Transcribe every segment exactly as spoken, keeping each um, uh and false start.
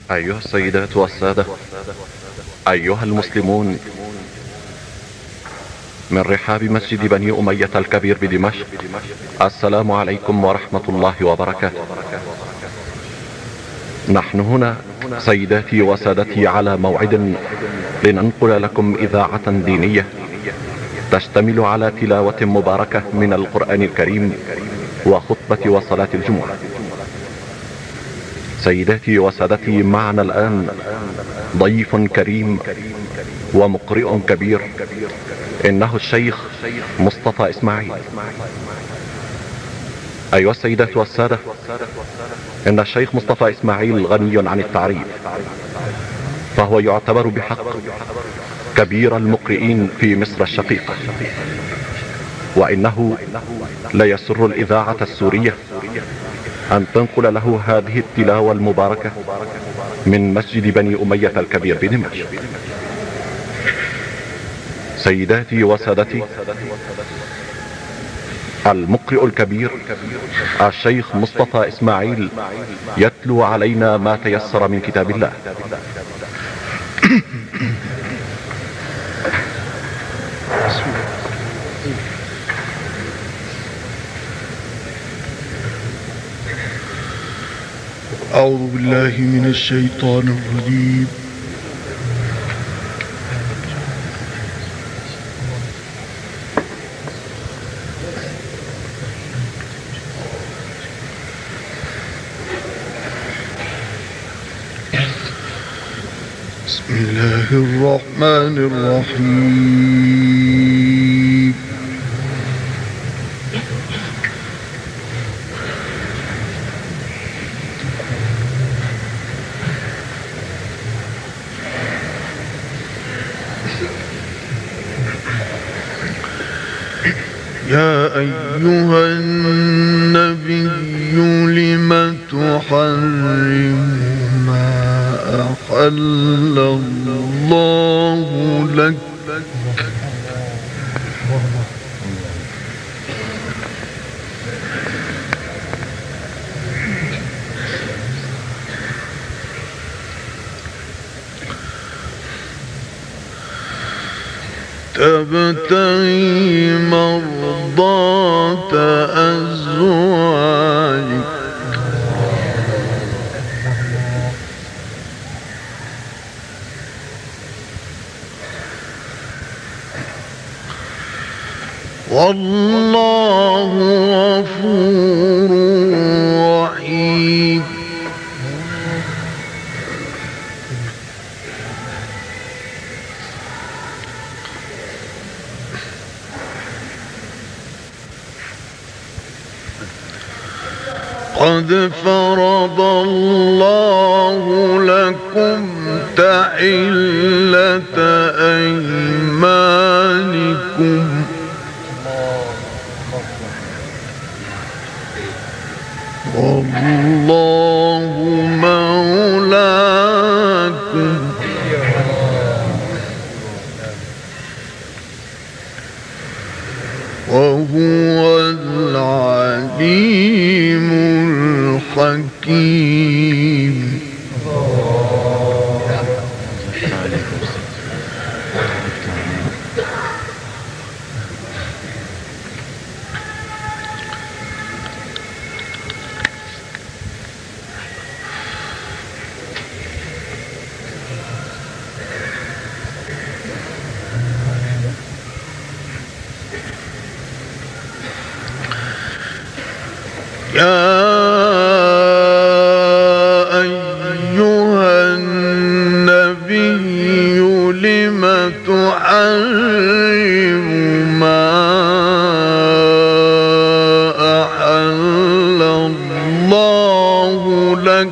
أيها السيدات والسادة، أيها المسلمون، من رحاب مسجد بني أمية الكبير بدمشق، السلام عليكم ورحمة الله وبركاته. نحن هنا سيداتي وسادتي على موعد لننقل لكم إذاعة دينية تشتمل على تلاوة مباركة من القرآن الكريم وخطبة وصلاة الجمعة. سيداتي وسادتي، معنا الآن ضيف كريم ومقرئ كبير، إنه الشيخ مصطفى إسماعيل. أيها السيدات والسادة، إن الشيخ مصطفى إسماعيل غني عن التعريف، فهو يعتبر بحق كبير المقرئين في مصر الشقيقة، وإنه ليسر الإذاعة السورية أن تنقل له هذه التلاوة المباركة من مسجد بني أمية الكبير بدمشق. سيداتي وسادتي، المقرئ الكبير الشيخ مصطفى إسماعيل يتلو علينا ما تيسر من كتاب الله. أعوذ بالله من الشيطان الرجيم. بسم الله الرحمن الرحيم. يا أيها النبي لم تحرم ما أحل الله لك تبتغي مرضات أزواجك والله غفور رحيم. قد فرض الله لكم تحلة أيمانكم والله مولاكم وهو العليم الحكيم. يا أيها النبي لم تحرم ما أحل الله لك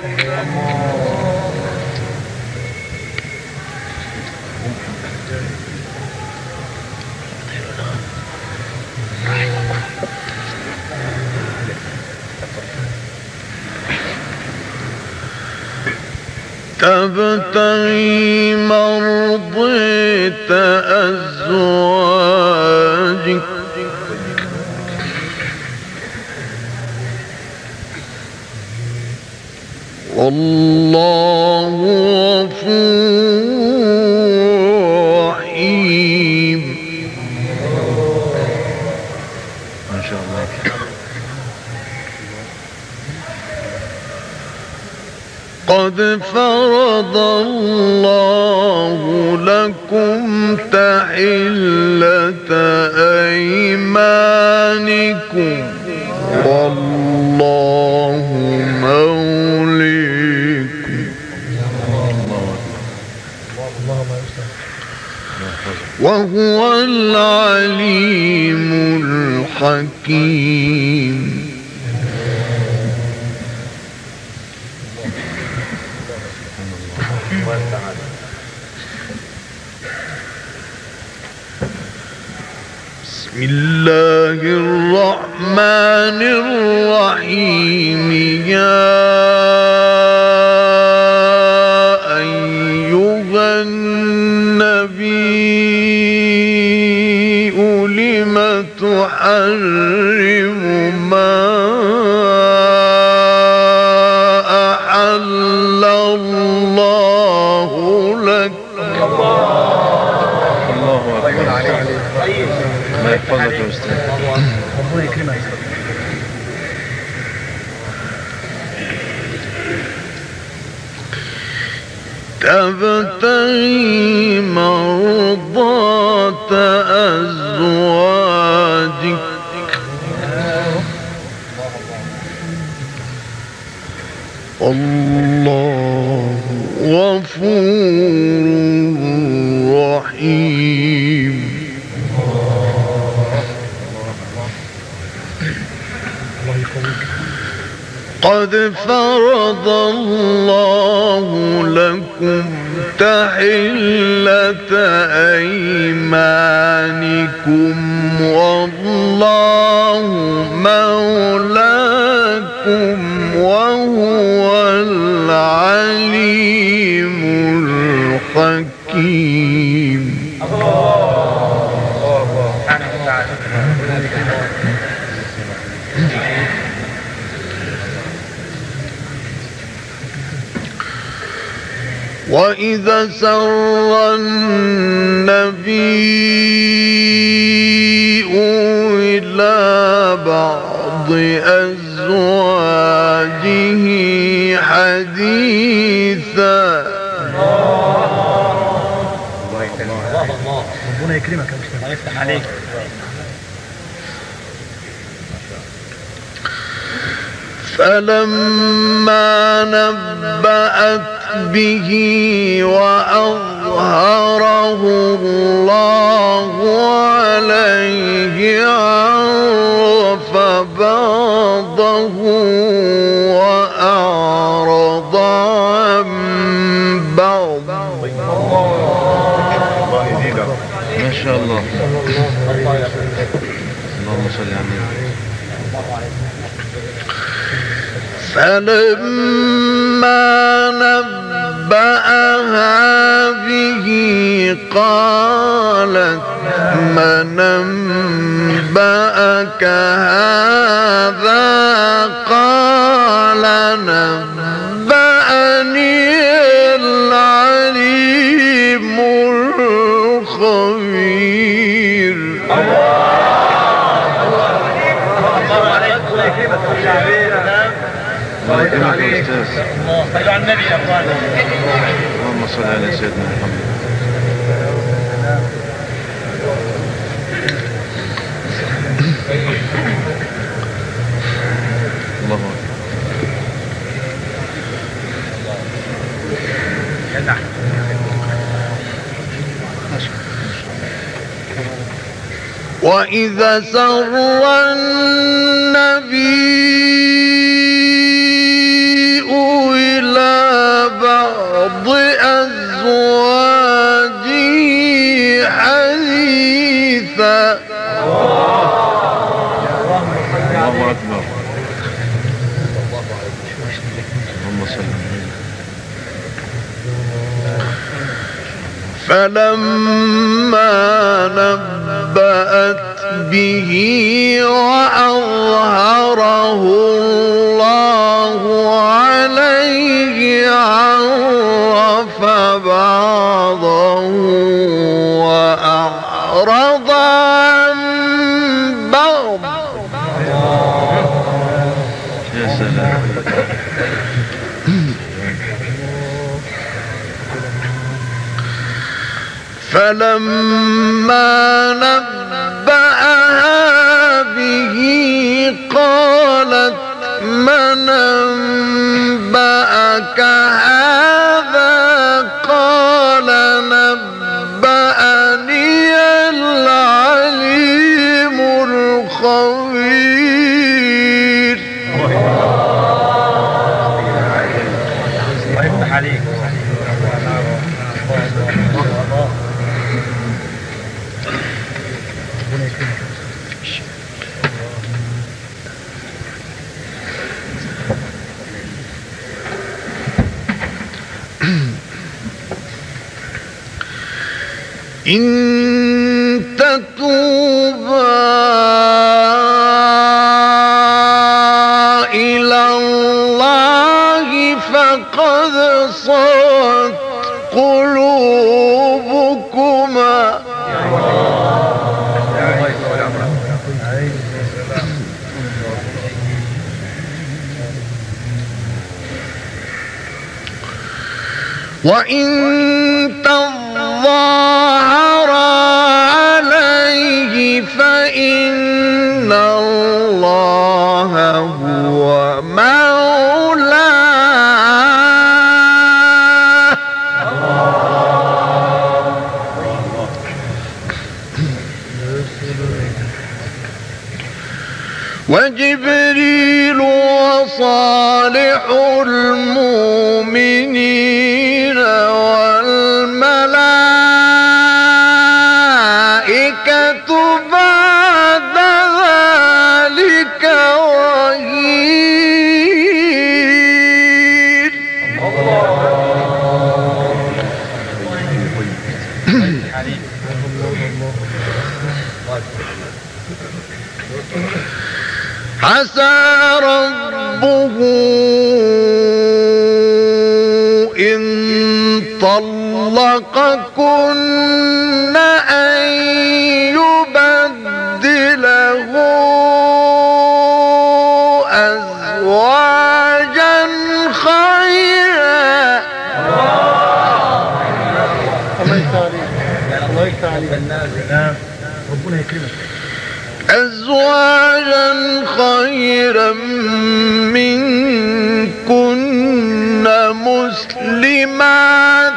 تبتغي مرضات أزواجك والله غفور رحيم. ما شاء الله. قد فرض الله لكم تحلة أيمانكم والله موليكم وهو العليم الحكيم. بسم الله الرحمن الرحيم. يا أيها النبي لم تحرم ما أحل الله لك. الله أكبر. الله يحفظك يا أستاذ. ربنا يكرمك. تبتغي مرضات أزواجك الله غفور رحيم. قد فرض الله لكم تحلة أيمانكم والله مولاكم وهو العليم الحكيم. وإذا سر النبي إلى بعض أزواجه حديثا ربنا يكرمك يا أستاذ. الله يفتح عليك. فلما نبأت به وأظهره الله عليه عرف بعضه وأعرض عن بعض. ما شاء الله. اللهم صل على النبي. فلما نبأها به قالت من أنبأك هذا قال نبأني العليم الخبير. الله يكرمك يا أستاذ. صلوا على النبي يا أخوان. اللهم صل على سيدنا محمد. الله أكبر. وإذا سر النبي إلى بعض أزواجه حديثا الله أكبر. اللهم صل على النبي. فلما نبأت به وأظهره الله عليه فلما نبأها به قالت من أنبأك هذا قال نبأني العليم الخبير. الله يفتح عليك. إن تتوبا إلى الله فقد صغت قلوبكما وإن تظاهر عليه فإن الله هو مولاه وجبريل وصالح المؤمنين والملائكة بعد ذلك ظهير. عسى ربه إن طلقكن أن يبدله أزواجا خيرا ربنا يكرمك. أزواجا خيرا منكن مسلمات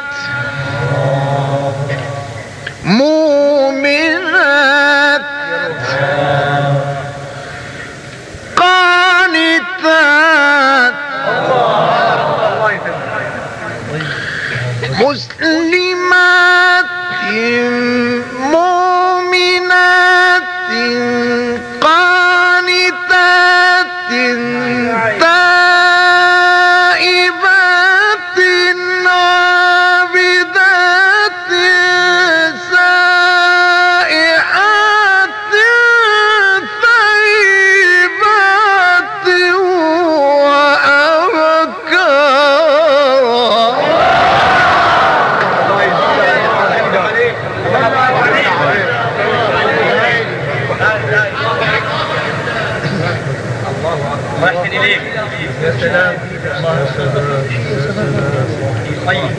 مؤمنات قانتات مسلمات مؤمنات قانتات تائبات عابدات سائحات ثيبات واحد إليك. يا سلام. الله يسلمك. طيب.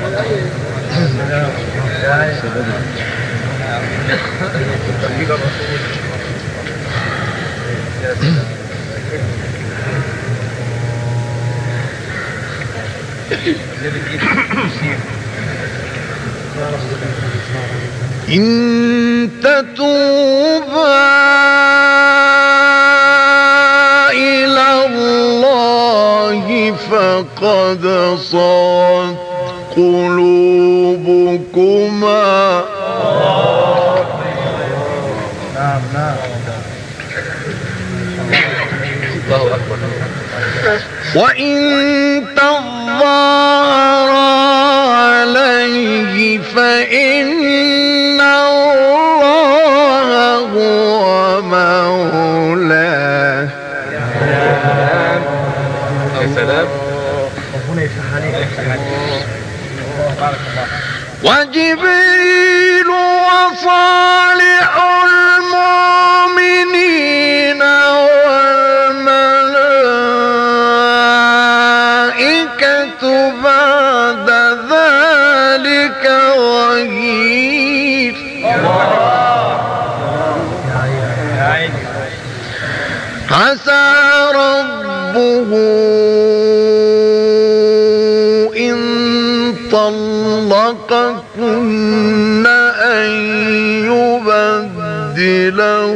إن تتوبا إلى الله فقد صغت قلوبكما نعم نعم. الله أكبر. وإن تظاهر عليه فإن الله هو مولاه. يا سلام. ربنا يفتح عليك. بارك الله. وجبريل وصالح المؤمنين والملائكة إن طلقكن أن يبدله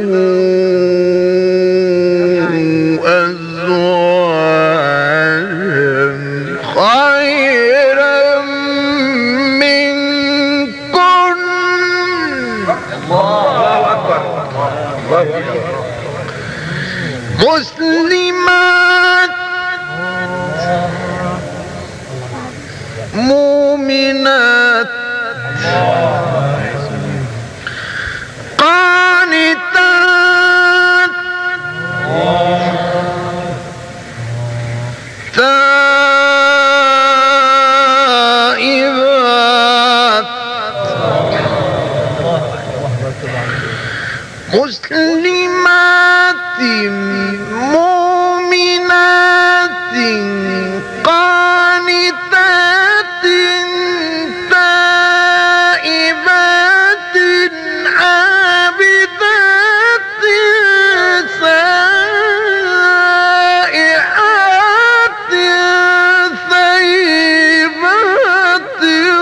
أزواجا خيرا منكن. الله أكبر. الله أكبر. مسلمات مؤمنات قانتات تائبات مسلمات مؤمنات قانتات تائبات عابدات سائحات ثيبات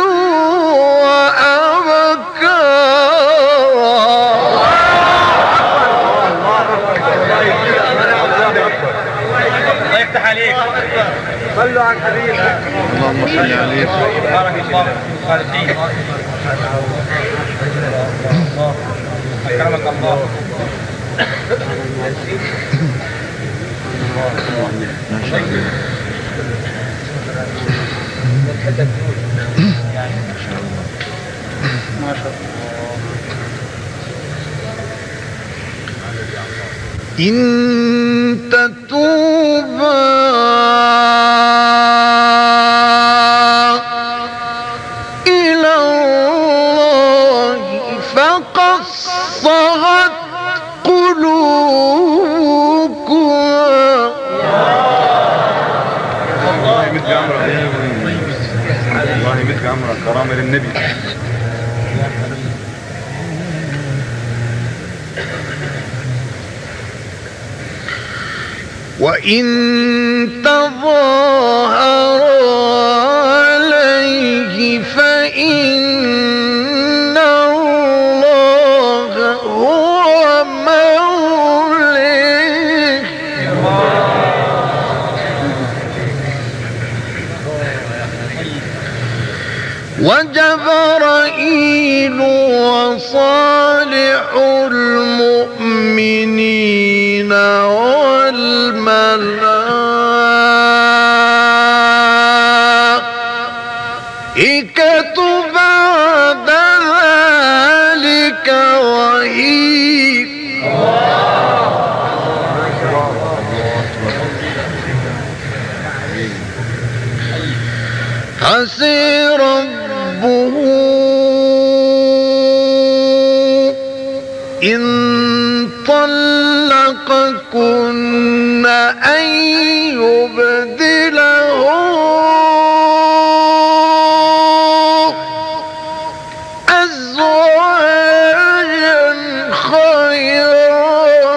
الله يفتح عليك. صلوا على الحبيب. اللهم صل عليه. بارك الله في الخالدين. أكرمك الله. ما شاء الله. إن تتوبا إلى الله فقد صغت قلوبكم. الله يمد عمرك. الله يمد عمرك. كرامة للنبي. وإن تظاهر عليه فإن الله هو مولاه وجبرائيل وصالح المؤمنين والملائكة بعد ذلك ظهير. حسي ربه إن طلقكن أن يبدله أزواجا خيرا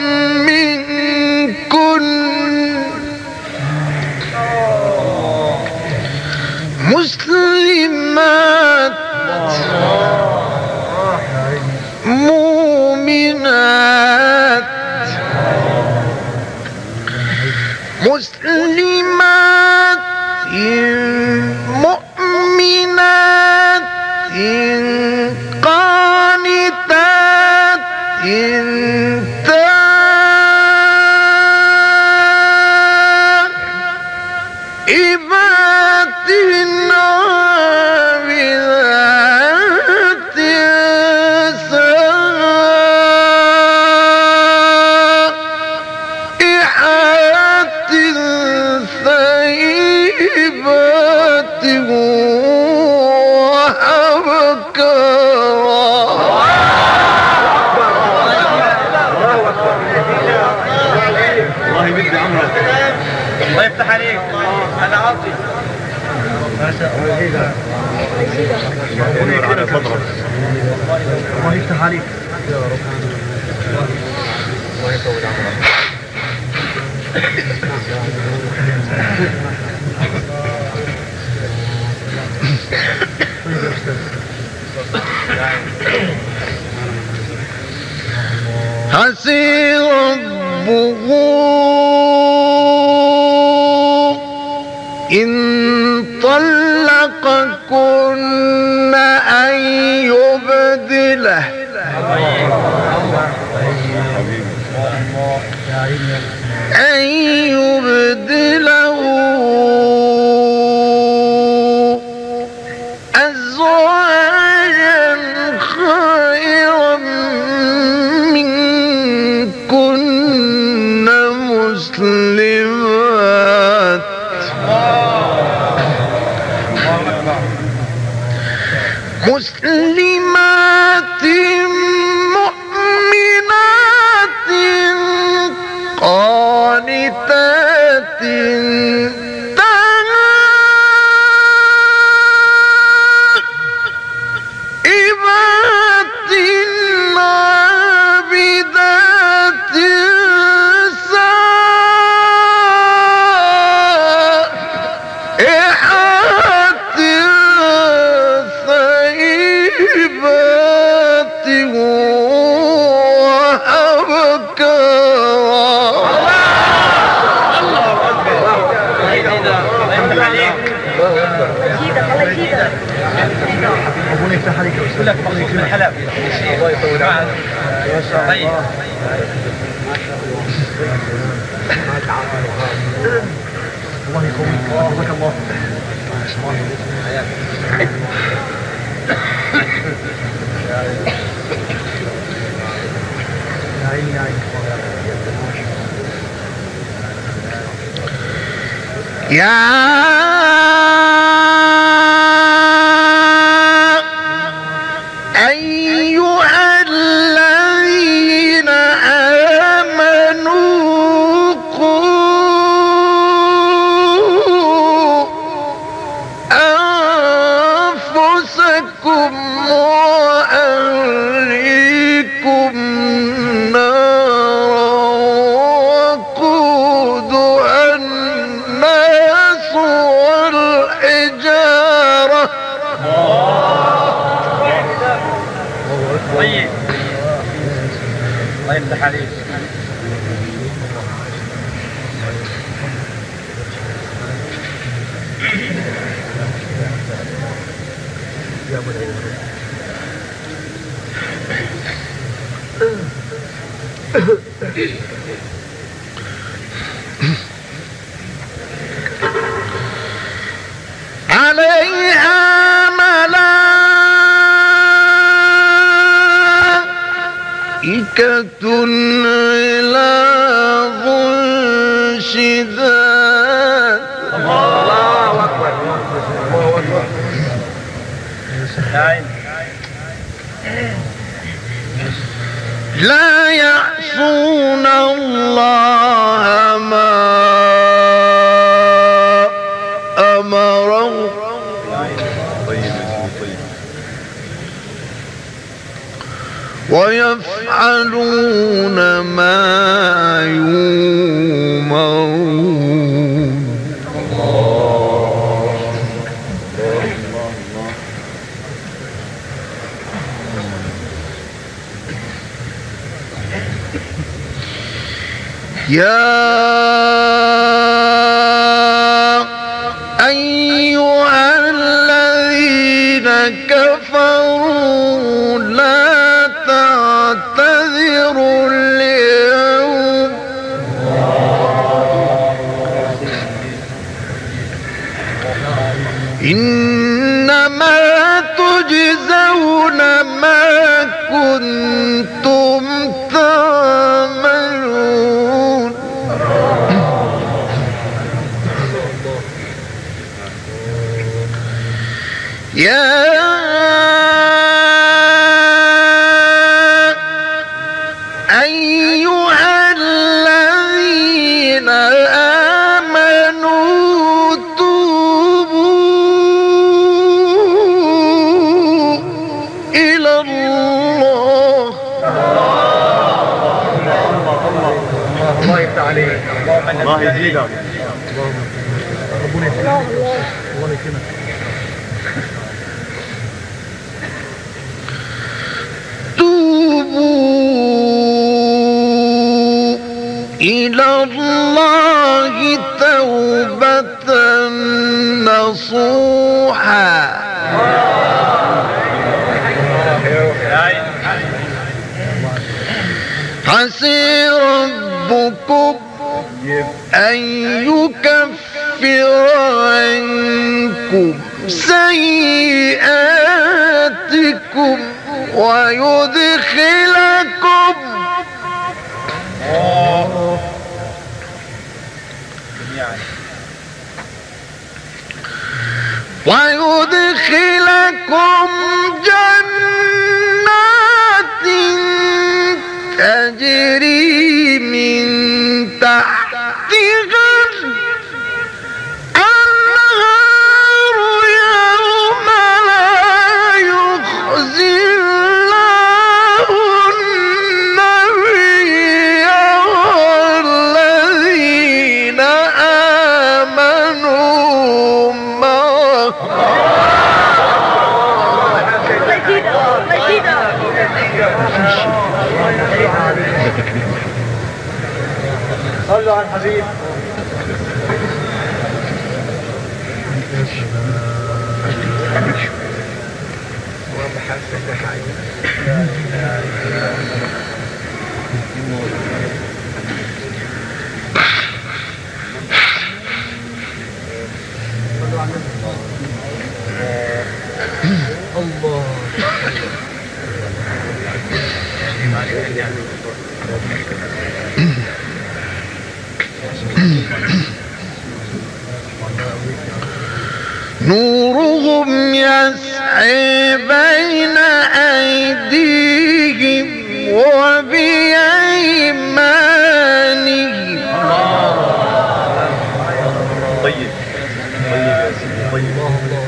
منكن مسلمات مؤمنات مسلمات مؤمنات قانتات تائبات عابدات سائحات ثيبات الله يمد عمرك. الله يفتح عليك. أنا عاطي. ما شاء الله. الله على صدرك. الله يفتح عليك. الله يطول عمرك. عسى ربه إن طلقكن أن يبدله أن يبدله أزواجا خيرا منكن مسلمات مسلمات مؤمنات قانتات تائبات عابدات سائحات ثيبات ربنا يفتح عليك يقول لك مخصوص من الحلب الله يطول عمرك. طيب الله يقويك جزاك الله. يا عيني يا عيني يا أيها الذين آمنوا قوا أنفسكم وأهليكم نارا وقودها الناس والحجارة. طيب الله يفتح عليك. عليها ملائكة غلاظ شداد. الله أكبر الله أكبر. لا يعصون الله ما أمرهم ويفعلون ما يؤمرون. يا أيها الذين كفروا لا تعتذروا اليوم إنما تجزون ما كنتم تعملون. يا أيها الذين آمنوا توبوا إلى الله. الله يفتح عليك. الله الله يزيدك. ربنا يكرمك. الله يكرمك. توبوا إلى الله توبة نصوحا عسى ربكم أن يكفر عنكم سيئاتكم ويدخلكم ويدخلكم جنات تجري من تحتها الأنهار يوم لا يخزي الله النبي والذين آمنوا معه صلوا على الحبيب. الله نورهم يسعى بين أيديهم وبأيمانهم طيب طيب يا سيدي طيب.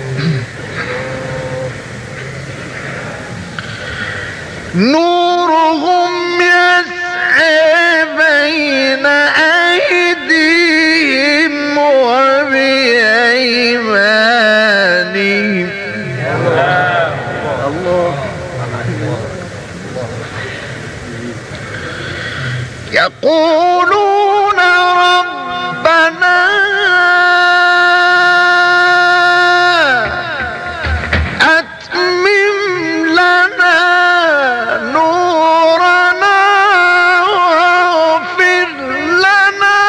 نورهم يسعى بين أيديهم وبأيمانهم الله يقولون ربنا أتمم لنا نورنا واغفر لنا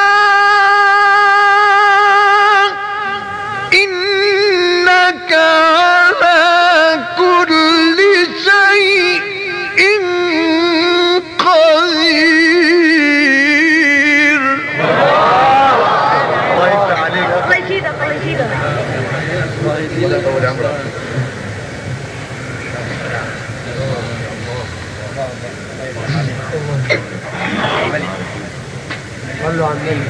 إنك على كل شيء قدير. الله يفتح عليك. الله يزيدك الله يزيدك. الله يزيدك طول عمرك. صلوا على النبي.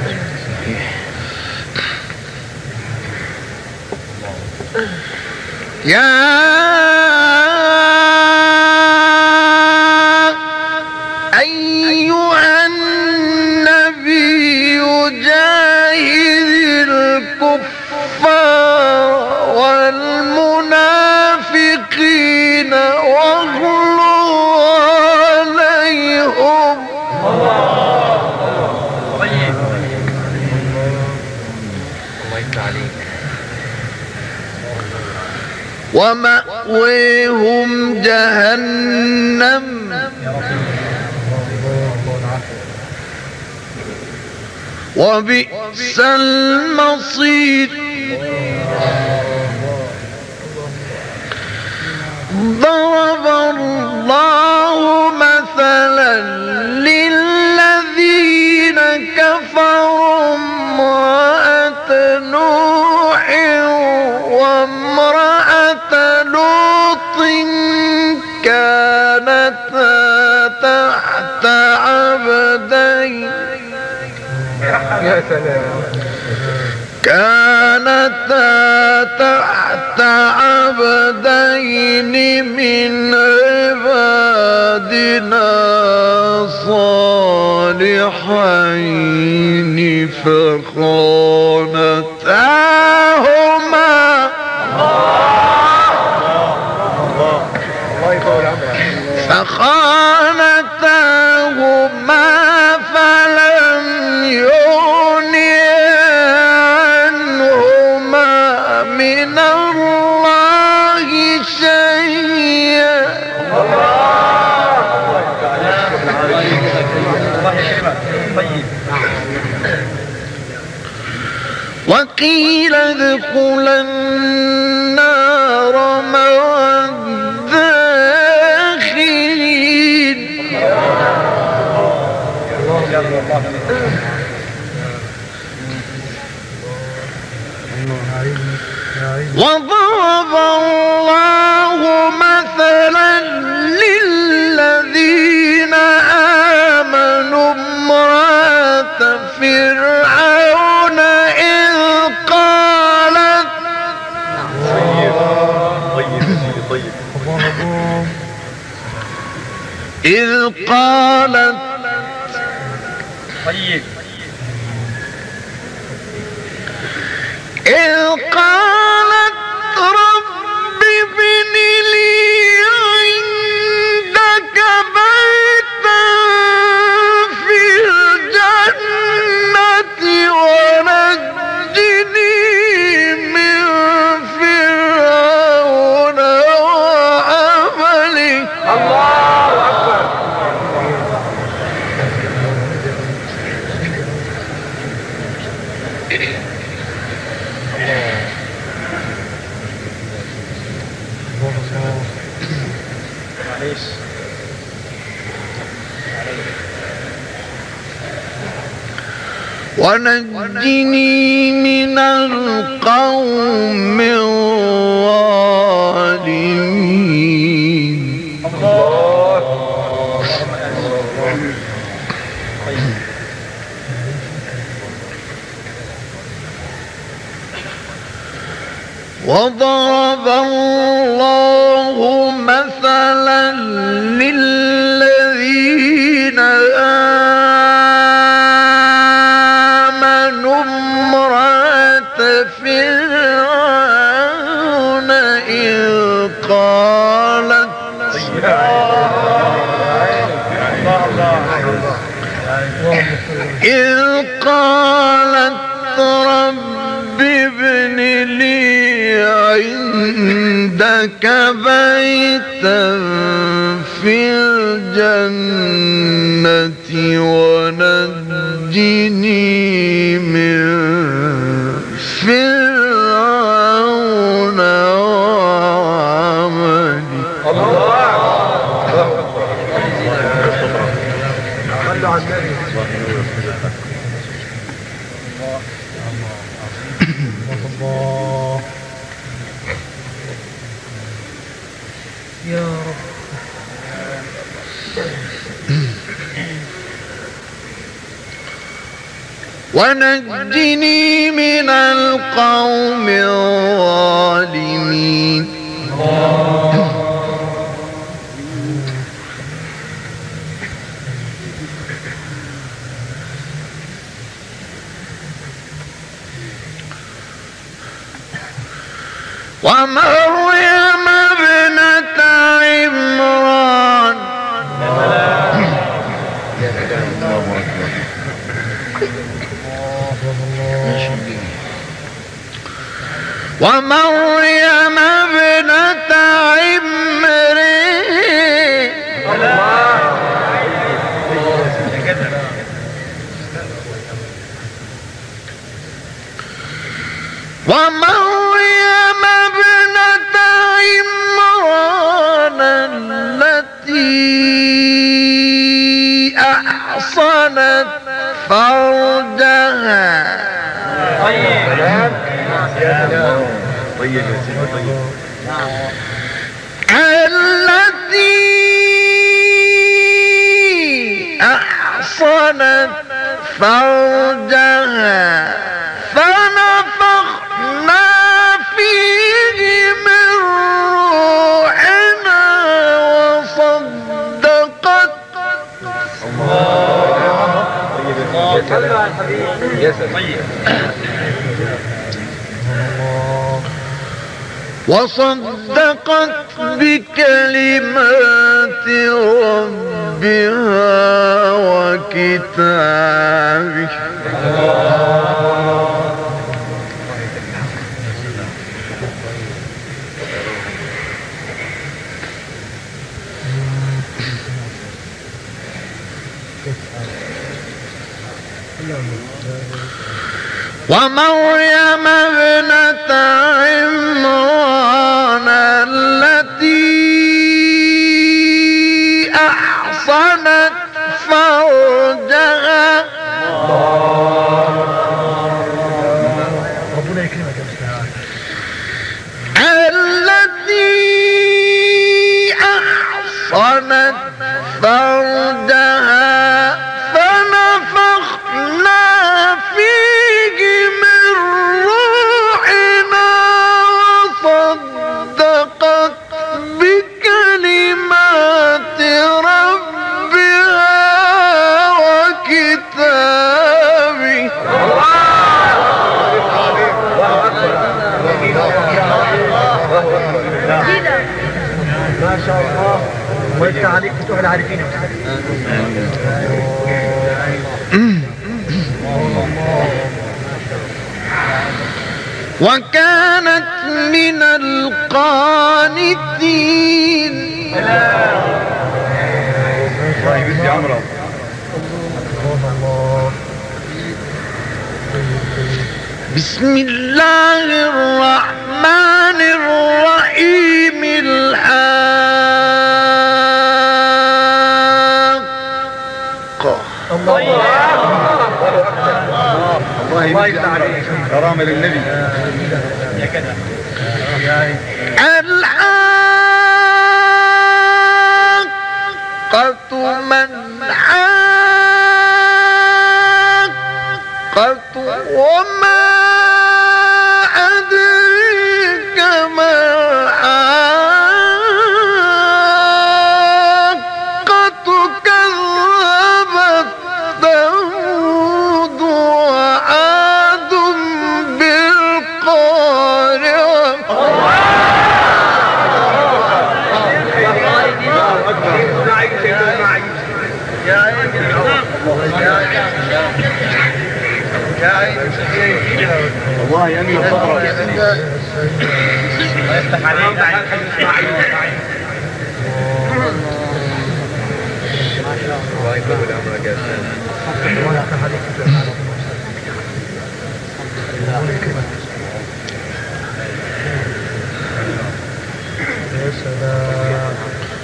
يا أيها النبي جاهد الكفار والمنافقين واغلظ عليهم ومأويهم جهنم وبئس المصير. ضرب الله مثلا للذين كفروا امرأة نوح وامرأة لوط كانتا تحت عبدين يا سلام. كانتا تحت عبدين من عبادنا صالحين فخانتاهما فخانتاهما فلم يغنيا عنهما من الله شيئا وقيل ادخلا النار مع الداخلين وضرب الله مثلا للذين آمنوا امرأة فرعون إذ قالت إذ قالت طيب إذ قالت رب ابن لي عندك بيتا في الجنة ونجني من فرعون وعمله. الله أكبر. ونجني من القوم الظالمين. وضرب الله مثلا للذين آمنوا امرأة فرعون إذ قالت إذ قالت رب ابن لي عندك بيتا في الجنة ونجني من فرعون وعمله. يا رب. ونجني من القوم الظالمين. ومريم ابنة عمران ومريم ابنة عمران ومريم ابنة عمران التي أحصنت فرجها طيب التي أحصنت فرجها فنفخنا فيه من روحنا وصدقت سلام يا سلام. طيب وصدقت بكلمات ربها وكتابه ومريم ابنة عمران التي أحصنت فرجها ربنا يكرمك يا مستعان. التي أحصنت فرجها فنفخنا فيه من روحنا وصدقت بكلمات ربها وكتابه. ما شاء الله ويفتح عليك فتوح العارفين يا مستعان. وكانت من القانتين. بسم الله الرحمن الرحيم. الحاقة. الله الله يفتح عليك. كرامة للنبي. يا كذا الحاقة ما الحاقة وما أدريك ما الحاقة كذبت ثمود وعاد بالقارعة. والله يمين صبرك. يفتح عليك. الله يطول عمرك يا سلام. الله يفتح عليك. الله يكرمك. يا سلام.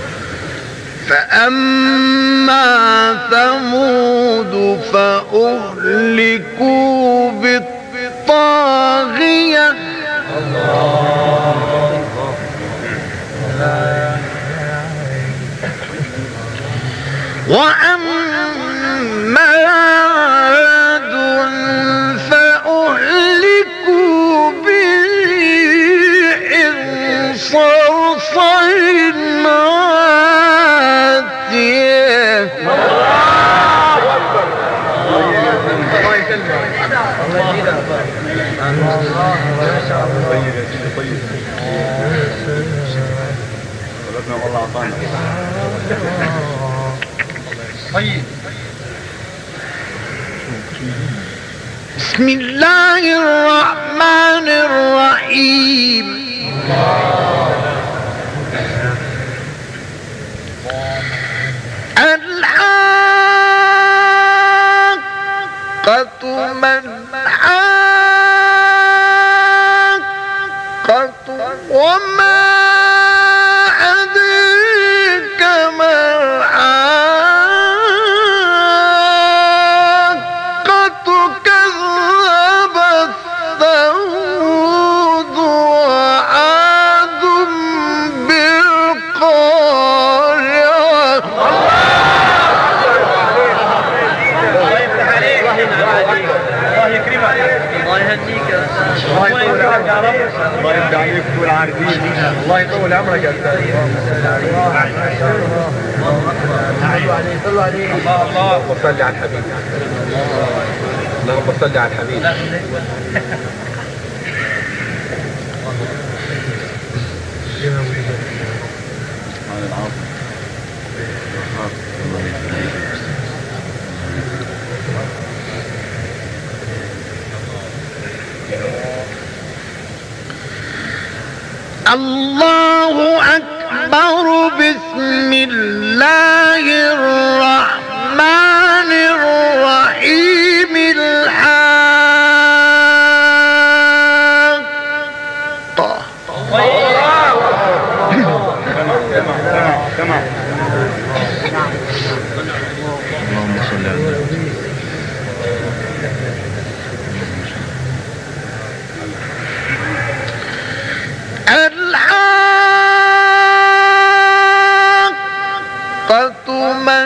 فأما ثمود فأهلكوا بالطاغية وأما عاد فأهلكوا بريح صرصر عاتية. طيب بسم الله الرحمن الرحيم. الحاقة ما الحاقة وما أدريك ما الحاقة كذبت ثمود وعاد بالقارعة. الله يكرمك. الله يهنيك يا استاذ. الله يطول عمرك يا رب. الله يفتح عليك طول عارفين. الله يطول عمرك يا استاذ. صلوا عليه صلوا عليه. الله الله وصلي على الحبيب. اللهم صل على الحبيب. الله أكبر. بسم الله الرحمن الرحيم. الحاقة. اللهم صل على النبي. الحاقة ما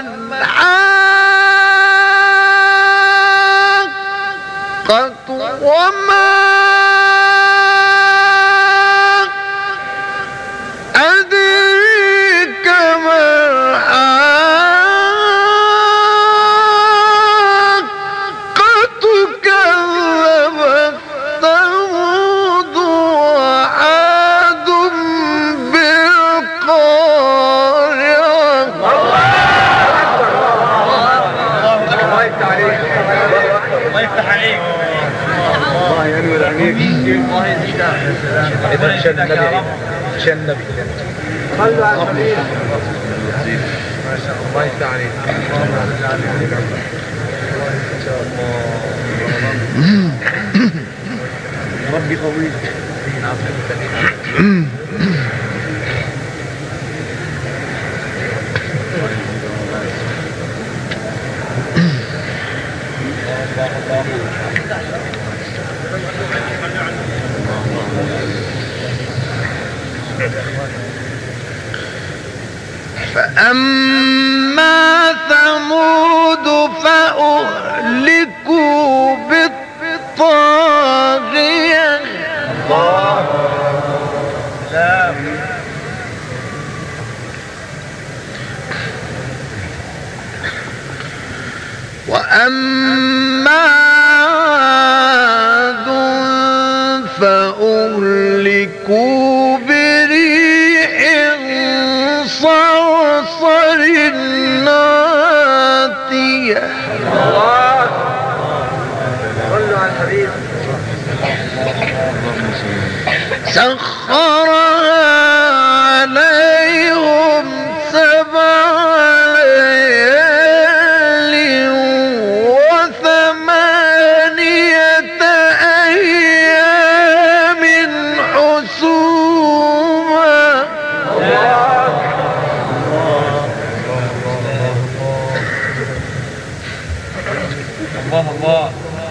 الحاقة وما أدريك ما الحاقة. كذبت ثمود وعاد بالقارعة. الله يفتح عليك. الله يفتح عليك. الله ينور عليك. الله يزيدك. إذا مشان النبي مشان النبي. صلوا على الحبيب. ما شاء الله. الله يفتح عليك. ربي قويك. فأما ثمود فأهلكوا بالطاغية. وأما عاد فأهلكوا بريح صرصر عاتية. الله. صلوا على الحبيب. سخرها عليهم سبع ليال وثمانية أيام حسوما. الله الله.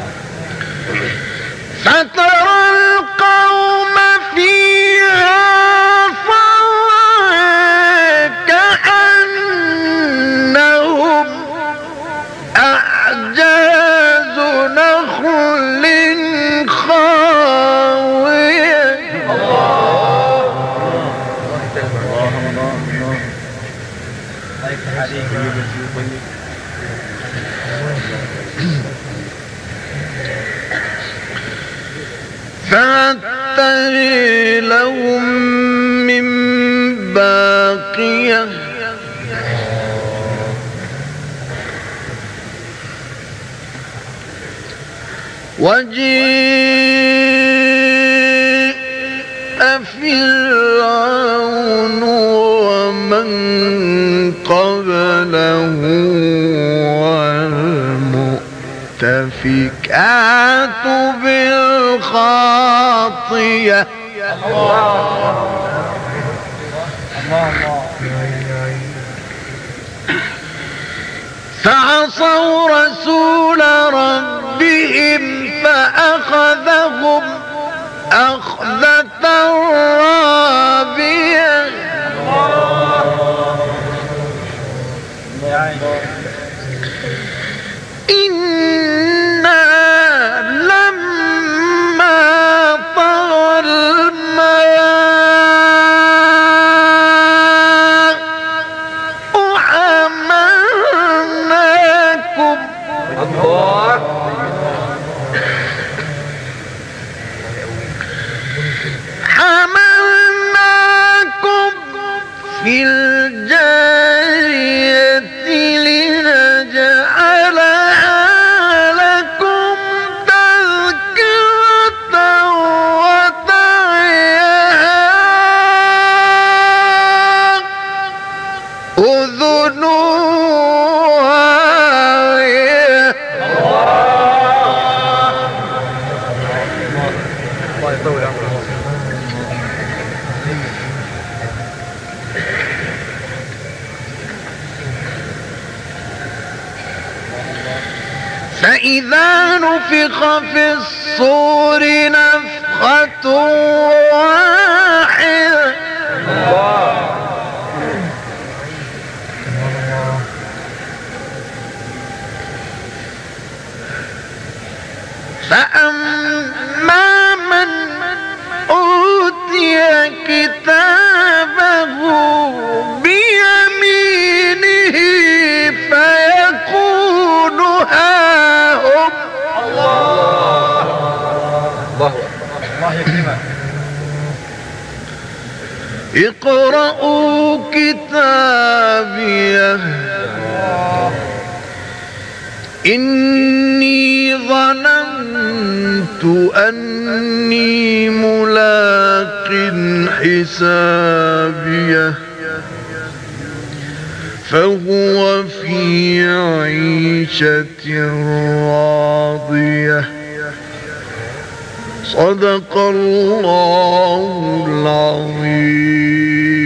فترى القوم فيها صرعى كأنهم أعجاز نخل خاوية. فهل لهم من باقية. وجيء فرعون ومن قبله والمؤتفكات بالخاطية. فعصوا رسول ربهم فأخذهم أخذة رابية. إنا لما طغى الماء حملناكم فإذا نفخ في الصور نفخة واحدة فأما من أوتي كتابه بيمينه فيقول هاهم الله الله يكرمك اقرأوا كتابيه إني ظننت أني ملاق حسابيه فهو في عيشة راضية صدق الله العظيم.